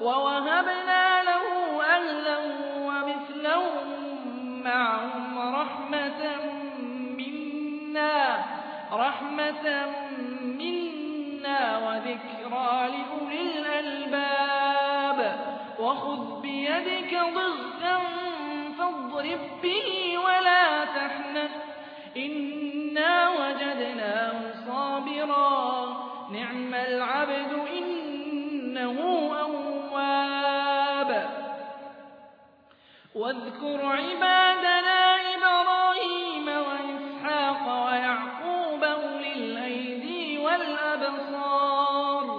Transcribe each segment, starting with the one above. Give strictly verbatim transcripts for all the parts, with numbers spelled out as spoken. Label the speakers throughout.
Speaker 1: ووهبنا له أهلا ومثلهم معهم رحمة منا رحمة منا وذكرى لأولي الألباب وخذ بيدك ضغثا فاضرب به ولا تحنث إنا وجدناه صابرا نعم العبد إنه أواب واذكر عبادنا إبراهيم وإسحاق ويعقوب أولي الأيدي والأبصار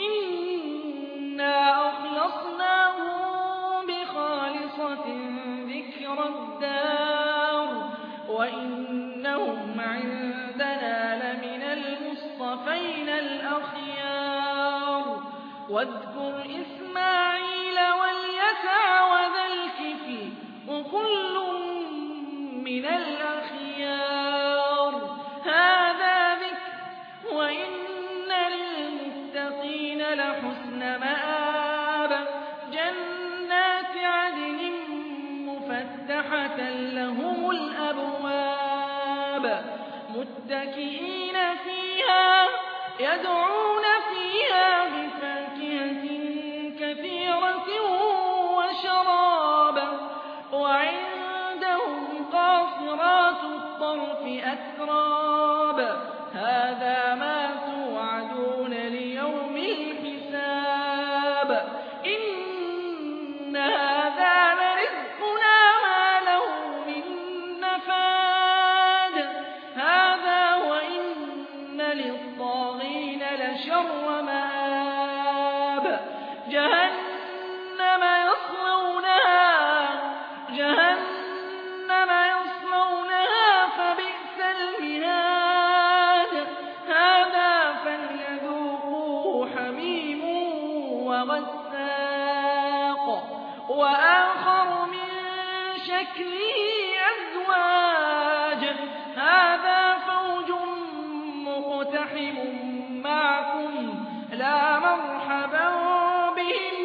Speaker 1: إنا أخلصناهم بخالصة ذكر الدار وإنهم عندنا لمن المصطفين الأخيار واذكر إسماعيل واليسع وذا الكفل وكل من الأخيار هذا ذكر وإن للمتقين لحسن مآب جنات عدن مفتحة لهم الأبواب متكئين فيها يدعون فيها بفاكهة كثيرة وشراب وعندهم قاصرات الطرف أتراب هذا ما توعدون ليوم الحساب إن هذا لرزقنا ما له من نفاد هذا وإن للطاغين لشر مآب جهنم يصلونها جهنم يصلونها فبئس المهاد هذا فليذوقوه حميم وغساق وآخر من شكله أزواج هذا فوج مقتحم معكم لا مرحبا بهم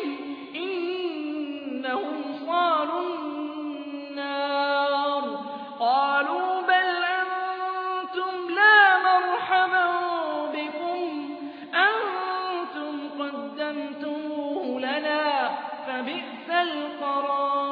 Speaker 1: إنهم صالوا النار قالوا بل أنتم لا مرحبا بكم أنتم قدمتموه لنا فبئس القرار